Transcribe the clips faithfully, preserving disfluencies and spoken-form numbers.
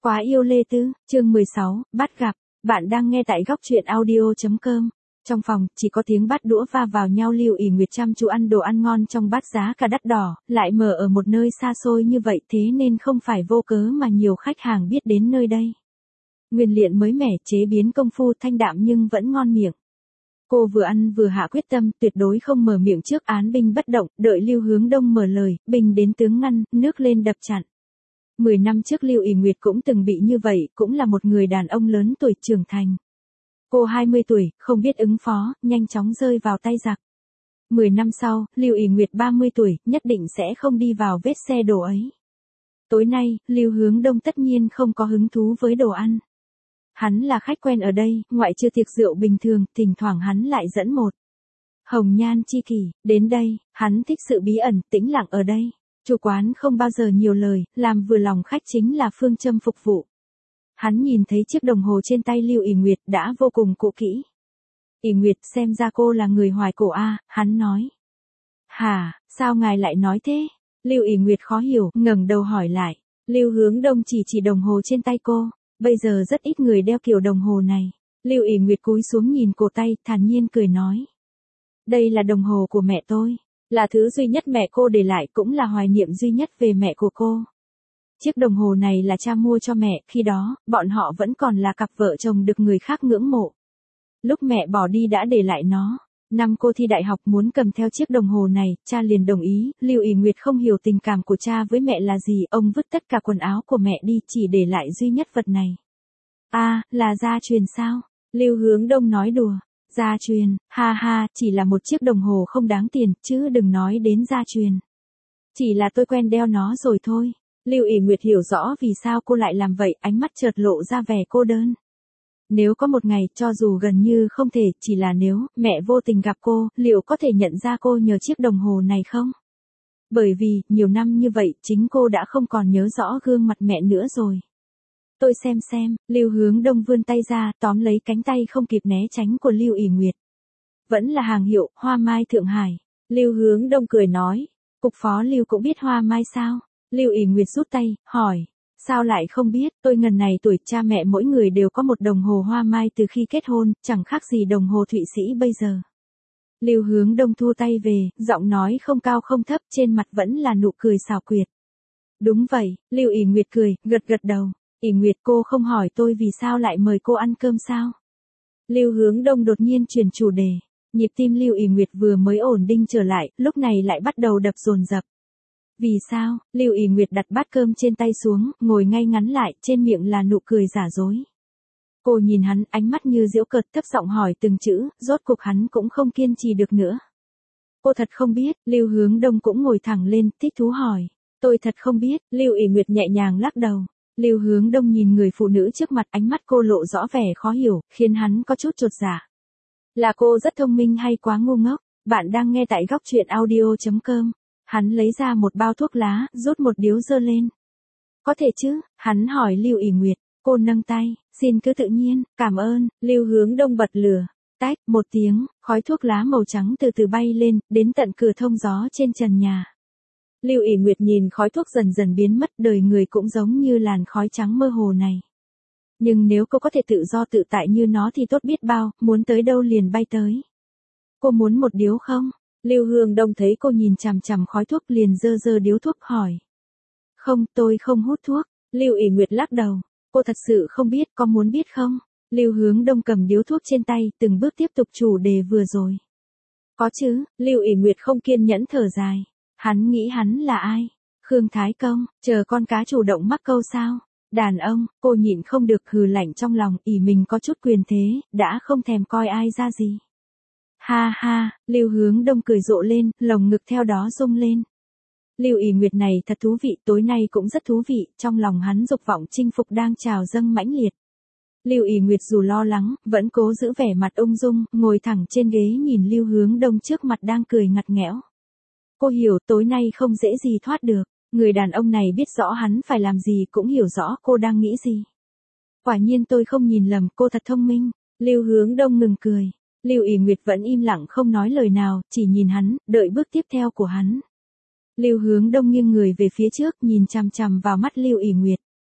Quá yêu Lê Tư, chương mười sáu, bắt gặp. Bạn đang nghe tại góc truyện audio chấm com. Trong phòng, chỉ có tiếng bát đũa va vào nhau. Lưu ỷ Nguyệt chăm chú ăn đồ ăn ngon trong bát giá cả đắt đỏ, lại mở ở một nơi xa xôi như vậy, thế nên không phải vô cớ mà nhiều khách hàng biết đến nơi đây. Nguyên liệu mới mẻ, chế biến công phu thanh đạm nhưng vẫn ngon miệng. Cô vừa ăn vừa hạ quyết tâm, tuyệt đối không mở miệng trước án binh bất động, đợi Lưu Hướng Đông mở lời, binh đến tướng ngăn, nước lên đập chặn. Mười năm trước Lưu ỷ Nguyệt cũng từng bị như vậy, cũng là một người đàn ông lớn tuổi trưởng thành. Cô hai mươi tuổi, không biết ứng phó, nhanh chóng rơi vào tay giặc. Mười năm sau, Lưu ỷ Nguyệt ba mươi tuổi, nhất định sẽ không đi vào vết xe đổ ấy. Tối nay, Lưu Hướng Đông tất nhiên không có hứng thú với đồ ăn. Hắn là khách quen ở đây, ngoại trừ tiệc rượu bình thường, thỉnh thoảng hắn lại dẫn một hồng nhan chi kỷ đến đây, hắn thích sự bí ẩn, tĩnh lặng ở đây. Chủ quán không bao giờ nhiều lời, làm vừa lòng khách chính là phương châm phục vụ. Hắn nhìn thấy chiếc đồng hồ trên tay Lưu ỷ Nguyệt đã vô cùng cũ kỹ. ỷ Nguyệt, xem ra cô là người hoài cổ a, hắn nói. Hả, sao ngài lại nói thế? Lưu ỷ Nguyệt khó hiểu, ngẩng đầu hỏi lại. Lưu Hướng Đông chỉ chỉ đồng hồ trên tay cô, bây giờ rất ít người đeo kiểu đồng hồ này. Lưu ỷ Nguyệt cúi xuống nhìn cổ tay, thản nhiên cười nói. Đây là đồng hồ của mẹ tôi. Là thứ duy nhất mẹ cô để lại, cũng là hoài niệm duy nhất về mẹ của cô. Chiếc đồng hồ này là cha mua cho mẹ, khi đó, bọn họ vẫn còn là cặp vợ chồng được người khác ngưỡng mộ. Lúc mẹ bỏ đi đã để lại nó. Năm cô thi đại học muốn cầm theo chiếc đồng hồ này, cha liền đồng ý. Lưu ỷ Nguyệt không hiểu tình cảm của cha với mẹ là gì, ông vứt tất cả quần áo của mẹ đi, chỉ để lại duy nhất vật này. A, à, là gia truyền sao? Lưu Hướng Đông nói đùa. Gia truyền, ha ha, chỉ là một chiếc đồng hồ không đáng tiền, chứ đừng nói đến gia truyền. Chỉ là tôi quen đeo nó rồi thôi. Lưu ỷ Nguyệt hiểu rõ vì sao cô lại làm vậy, ánh mắt chợt lộ ra vẻ cô đơn. Nếu có một ngày, cho dù gần như không thể, chỉ là nếu mẹ vô tình gặp cô, liệu có thể nhận ra cô nhờ chiếc đồng hồ này không? Bởi vì, nhiều năm như vậy, chính cô đã không còn nhớ rõ gương mặt mẹ nữa rồi. Tôi xem xem, Lưu Hướng Đông vươn tay ra, tóm lấy cánh tay không kịp né tránh của Lưu ỷ Nguyệt. Vẫn là hàng hiệu, Hoa Mai Thượng Hải. Lưu Hướng Đông cười nói, cục phó Lưu cũng biết Hoa Mai sao? Lưu ỷ Nguyệt rút tay, hỏi, sao lại không biết, tôi ngần này tuổi, cha mẹ mỗi người đều có một đồng hồ Hoa Mai từ khi kết hôn, chẳng khác gì đồng hồ Thụy Sĩ bây giờ. Lưu Hướng Đông thu tay về, giọng nói không cao không thấp, trên mặt vẫn là nụ cười xảo quyệt. Đúng vậy, Lưu ỷ Nguyệt cười, gật gật đầu. ỷ Nguyệt, cô không hỏi tôi vì sao lại mời cô ăn cơm sao? Lưu Hướng Đông đột nhiên chuyển chủ đề. Nhịp tim Lưu ỷ Nguyệt vừa mới ổn định trở lại, lúc này lại bắt đầu đập dồn dập. Vì sao? Lưu ỷ Nguyệt đặt bát cơm trên tay xuống, ngồi ngay ngắn lại, trên miệng là nụ cười giả dối. Cô nhìn hắn, ánh mắt như giễu cợt, thấp giọng hỏi từng chữ, rốt cuộc hắn cũng không kiên trì được nữa. Cô thật không biết, Lưu Hướng Đông cũng ngồi thẳng lên, thích thú hỏi. Tôi thật không biết, Lưu ỷ Nguyệt nhẹ nhàng lắc đầu. Lưu Hướng Đông nhìn người phụ nữ trước mặt, ánh mắt cô lộ rõ vẻ khó hiểu, khiến hắn có chút chột dạ. Là cô rất thông minh hay quá ngu ngốc? Bạn đang nghe tại góc truyện audio chấm com. Hắn lấy ra một bao thuốc lá, rút một điếu giơ lên. Có thể chứ? Hắn hỏi Lưu ỷ Nguyệt. Cô nâng tay, xin cứ tự nhiên, cảm ơn. Lưu Hướng Đông bật lửa. Tách, một tiếng, khói thuốc lá màu trắng từ từ bay lên, đến tận cửa thông gió trên trần nhà. Lưu ỷ Nguyệt nhìn khói thuốc dần dần biến mất, đời người cũng giống như làn khói trắng mơ hồ này. Nhưng nếu cô có thể tự do tự tại như nó thì tốt biết bao, muốn tới đâu liền bay tới. Cô muốn một điếu không? Lưu Hướng Đông thấy cô nhìn chằm chằm khói thuốc liền giơ giơ điếu thuốc hỏi. Không, tôi không hút thuốc. Lưu ỷ Nguyệt lắc đầu. Cô thật sự không biết, có muốn biết không? Lưu Hướng Đông cầm điếu thuốc trên tay, từng bước tiếp tục chủ đề vừa rồi. Có chứ, Lưu ỷ Nguyệt không kiên nhẫn thở dài. Hắn nghĩ hắn là ai? Khương Thái Công, chờ con cá chủ động mắc câu sao? Đàn ông, cô nhịn không được hừ lạnh trong lòng, ỷ mình có chút quyền thế, đã không thèm coi ai ra gì. Ha ha, Lưu Hướng Đông cười rộ lên, lồng ngực theo đó rung lên. Lưu ỷ Nguyệt này thật thú vị, tối nay cũng rất thú vị, trong lòng hắn dục vọng chinh phục đang trào dâng mãnh liệt. Lưu ỷ Nguyệt dù lo lắng, vẫn cố giữ vẻ mặt ung dung, ngồi thẳng trên ghế nhìn Lưu Hướng Đông trước mặt đang cười ngặt nghẽo. Cô hiểu tối nay không dễ gì thoát được, người đàn ông này biết rõ hắn phải làm gì cũng hiểu rõ cô đang nghĩ gì. Quả nhiên tôi không nhìn lầm, cô thật thông minh. Lưu Hướng Đông ngừng cười. Lưu ỷ Nguyệt vẫn im lặng không nói lời nào, chỉ nhìn hắn, đợi bước tiếp theo của hắn. Lưu Hướng Đông nghiêng người về phía trước, nhìn chằm chằm vào mắt Lưu ỷ Nguyệt.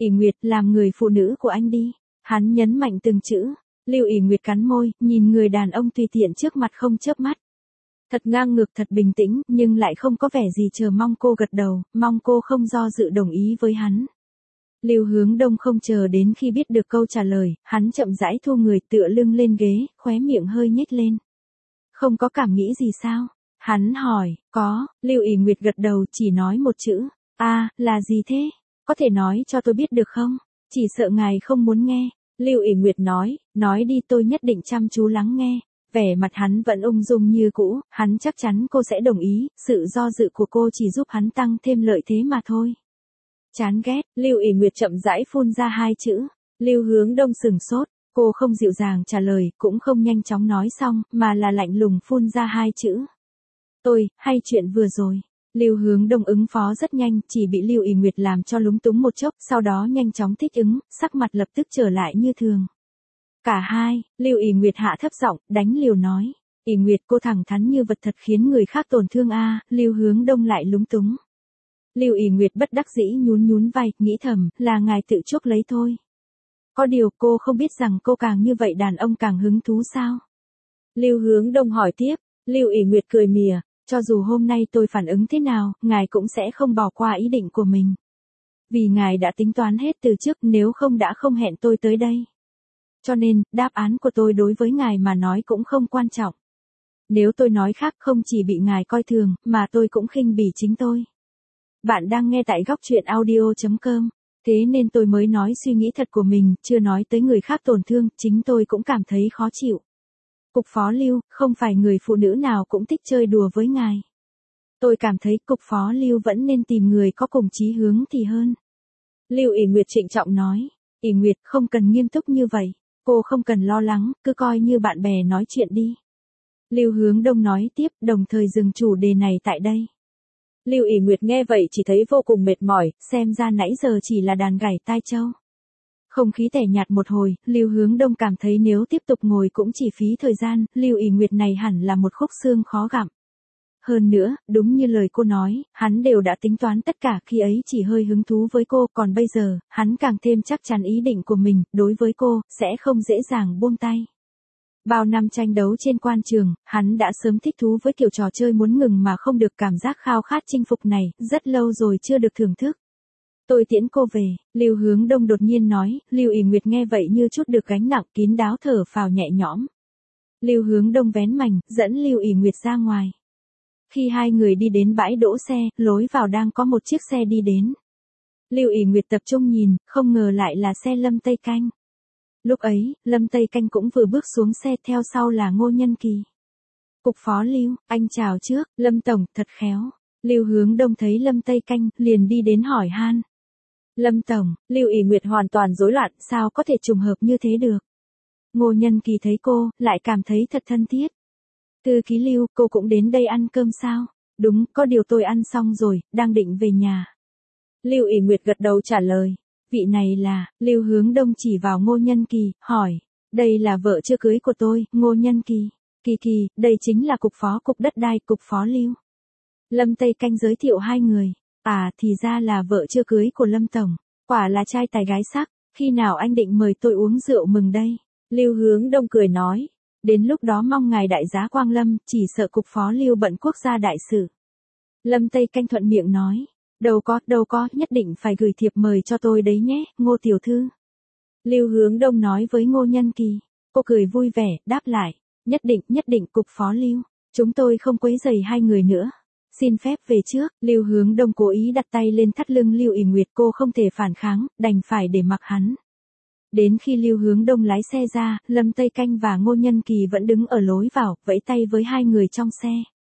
ỷ Nguyệt, làm người phụ nữ của anh đi. Hắn nhấn mạnh từng chữ. Lưu ỷ Nguyệt cắn môi, nhìn người đàn ông tùy tiện trước mặt không chớp mắt. Thật ngang ngược, thật bình tĩnh, nhưng lại không có vẻ gì chờ mong cô gật đầu, mong cô không do dự đồng ý với hắn. Lưu Hướng Đông không chờ đến khi biết được câu trả lời, hắn chậm rãi thu người tựa lưng lên ghế, khóe miệng hơi nhếch lên. Không có cảm nghĩ gì sao? Hắn hỏi, có, Lưu ỷ Nguyệt gật đầu chỉ nói một chữ, a à, là gì thế? Có thể nói cho tôi biết được không? Chỉ sợ ngài không muốn nghe. Lưu ỷ Nguyệt nói, nói đi tôi nhất định chăm chú lắng nghe. Vẻ mặt hắn vẫn ung dung như cũ, hắn chắc chắn cô sẽ đồng ý, sự do dự của cô chỉ giúp hắn tăng thêm lợi thế mà thôi. Chán ghét, Lưu ỷ Nguyệt chậm rãi phun ra hai chữ. Lưu Hướng Đông sừng sốt, cô không dịu dàng trả lời, cũng không nhanh chóng nói xong, mà là lạnh lùng phun ra hai chữ. Tôi, hay chuyện vừa rồi. Lưu Hướng Đông ứng phó rất nhanh, chỉ bị Lưu ỷ Nguyệt làm cho lúng túng một chốc, sau đó nhanh chóng thích ứng, sắc mặt lập tức trở lại như thường. Cả hai, Lưu ỷ Nguyệt hạ thấp giọng, đánh liều nói. ỷ Nguyệt, cô thẳng thắn như vật thật khiến người khác tổn thương a. À, Lưu Hướng Đông lại lúng túng. Lưu ỷ Nguyệt bất đắc dĩ nhún nhún vai, nghĩ thầm, là ngài tự chuốc lấy thôi. Có điều cô không biết rằng cô càng như vậy đàn ông càng hứng thú sao? Lưu Hướng Đông hỏi tiếp. Lưu ỷ Nguyệt cười mỉa, cho dù hôm nay tôi phản ứng thế nào, ngài cũng sẽ không bỏ qua ý định của mình. Vì ngài đã tính toán hết từ trước, nếu không đã không hẹn tôi tới đây. Cho nên, đáp án của tôi đối với ngài mà nói cũng không quan trọng. Nếu tôi nói khác không chỉ bị ngài coi thường, mà tôi cũng khinh bỉ chính tôi. Bạn đang nghe tại góc truyện audio chấm com, thế nên tôi mới nói suy nghĩ thật của mình, chưa nói tới người khác tổn thương, chính tôi cũng cảm thấy khó chịu. Cục phó Lưu, không phải người phụ nữ nào cũng thích chơi đùa với ngài. Tôi cảm thấy cục phó Lưu vẫn nên tìm người có cùng chí hướng thì hơn. Lưu ỷ Nguyệt trịnh trọng nói, ỷ Nguyệt không cần nghiêm túc như vậy, cô không cần lo lắng, cứ coi như bạn bè nói chuyện đi. Lưu Hướng Đông nói tiếp, đồng thời dừng chủ đề này tại đây. Lưu ỷ Nguyệt nghe vậy chỉ thấy vô cùng mệt mỏi, xem ra nãy giờ chỉ là đàn gảy tai châu. Không khí tẻ nhạt một hồi, Lưu Hướng Đông cảm thấy nếu tiếp tục ngồi cũng chỉ phí thời gian, Lưu ỷ Nguyệt này hẳn là một khúc xương khó gặm. Hơn nữa, đúng như lời cô nói, hắn đều đã tính toán tất cả, khi ấy chỉ hơi hứng thú với cô, còn bây giờ, hắn càng thêm chắc chắn ý định của mình, đối với cô, sẽ không dễ dàng buông tay. Bao năm tranh đấu trên quan trường, hắn đã sớm thích thú với kiểu trò chơi muốn ngừng mà không được, cảm giác khao khát chinh phục này, rất lâu rồi chưa được thưởng thức. Tôi tiễn cô về, Lưu Hướng Đông đột nhiên nói. Lưu ỷ Nguyệt nghe vậy như chút được gánh nặng, kín đáo thở phào nhẹ nhõm. Lưu Hướng Đông vén mành, dẫn Lưu ỷ Nguyệt ra ngoài. Khi hai người đi đến bãi đỗ xe, lối vào đang có một chiếc xe đi đến. Lưu ỷ Nguyệt tập trung nhìn, không ngờ lại là xe Lâm Tây Canh. Lúc ấy, Lâm Tây Canh cũng vừa bước xuống xe, theo sau là Ngô Nhân Kỳ. Cục phó Lưu, anh chào trước, Lâm Tổng, thật khéo. Lưu Hướng Đông thấy Lâm Tây Canh, liền đi đến hỏi han. Lâm Tổng, Lưu ỷ Nguyệt hoàn toàn rối loạn, sao có thể trùng hợp như thế được. Ngô Nhân Kỳ thấy cô, lại cảm thấy thật thân thiết. Thư ký Lưu, cô cũng đến đây ăn cơm sao? Đúng, có điều tôi ăn xong rồi, đang định về nhà. Lưu ỷ Nguyệt gật đầu trả lời. Vị này là, Lưu Hướng Đông chỉ vào Ngô Nhân Kỳ, hỏi. Đây là vợ chưa cưới của tôi, Ngô Nhân Kỳ. Kỳ Kỳ, đây chính là cục phó cục đất đai, cục phó Lưu. Lâm Tây Canh giới thiệu hai người. À, thì ra là vợ chưa cưới của Lâm Tổng. Quả là trai tài gái sắc, khi nào anh định mời tôi uống rượu mừng đây? Lưu Hướng Đông cười nói. Đến lúc đó mong ngài đại giá quang lâm, chỉ sợ cục phó Lưu bận quốc gia đại sự. Lâm Tây Canh thuận miệng nói. Đâu có, đâu có, nhất định phải gửi thiệp mời cho tôi đấy nhé, Ngô tiểu thư. Lưu Hướng Đông nói với Ngô Nhân Kỳ. Cô cười vui vẻ, đáp lại. Nhất định, nhất định cục phó Lưu. Chúng tôi không quấy rầy hai người nữa. Xin phép về trước. Lưu Hướng Đông cố ý đặt tay lên thắt lưng Lưu ỷ Nguyệt, cô không thể phản kháng, đành phải để mặc hắn. Đến khi Lưu Hướng Đông lái xe ra, Lâm Tây Canh và Ngô Nhân Kỳ vẫn đứng ở lối vào, vẫy tay với hai người trong xe.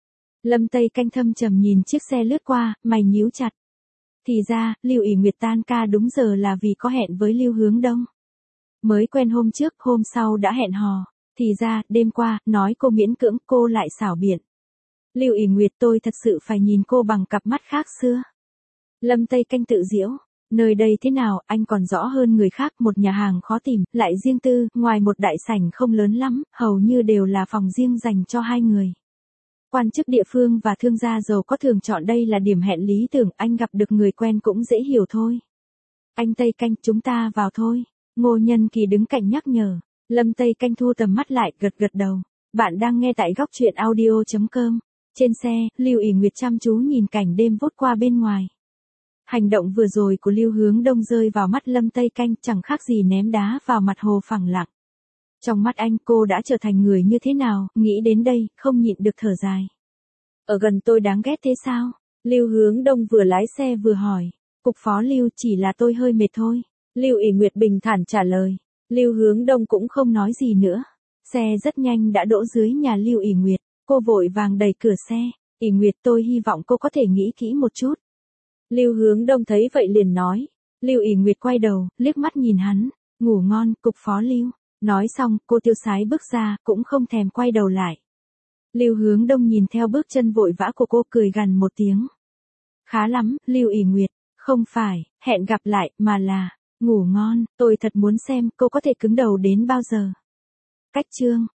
Lâm Tây Canh thâm trầm nhìn chiếc xe lướt qua, mày nhíu chặt. Thì ra, Lưu ỷ Nguyệt tan ca đúng giờ là vì có hẹn với Lưu Hướng Đông. Mới quen hôm trước, hôm sau đã hẹn hò. Thì ra, đêm qua, nói cô miễn cưỡng, cô lại xảo biện. Lưu ỷ Nguyệt, tôi thật sự phải nhìn cô bằng cặp mắt khác xưa. Lâm Tây Canh tự giễu. Nơi đây thế nào, anh còn rõ hơn người khác, một nhà hàng khó tìm, lại riêng tư, ngoài một đại sảnh không lớn lắm, hầu như đều là phòng riêng dành cho hai người. Quan chức địa phương và thương gia giàu có thường chọn đây là điểm hẹn lý tưởng, anh gặp được người quen cũng dễ hiểu thôi. Anh Tây Canh, chúng ta vào thôi. Ngô Nhân Kỳ đứng cạnh nhắc nhở. Lâm Tây Canh thu tầm mắt lại, gật gật đầu. Bạn đang nghe tại góc truyện audio.com. Trên xe, Lưu ỷ Nguyệt chăm chú nhìn cảnh đêm vút qua bên ngoài. Hành động vừa rồi của Lưu Hướng Đông rơi vào mắt Lâm Tây Canh chẳng khác gì ném đá vào mặt hồ phẳng lặng. Trong mắt anh, cô đã trở thành người như thế nào, nghĩ đến đây, không nhịn được thở dài. Ở gần tôi đáng ghét thế sao? Lưu Hướng Đông vừa lái xe vừa hỏi. Cục phó Lưu, chỉ là tôi hơi mệt thôi. Lưu ỷ Nguyệt bình thản trả lời. Lưu Hướng Đông cũng không nói gì nữa. Xe rất nhanh đã đỗ dưới nhà Lưu ỷ Nguyệt. Cô vội vàng đẩy cửa xe. ỷ Nguyệt, tôi hy vọng cô có thể nghĩ kỹ một chút. Lưu Hướng Đông thấy vậy liền nói. Lưu ỷ Nguyệt quay đầu, liếc mắt nhìn hắn. Ngủ ngon, cục phó Lưu. Nói xong, cô tiêu sái bước ra, cũng không thèm quay đầu lại. Lưu Hướng Đông nhìn theo bước chân vội vã của cô, cười gằn một tiếng. Khá lắm, Lưu ỷ Nguyệt. Không phải, hẹn gặp lại, mà là, ngủ ngon, tôi thật muốn xem cô có thể cứng đầu đến bao giờ. Cách chương.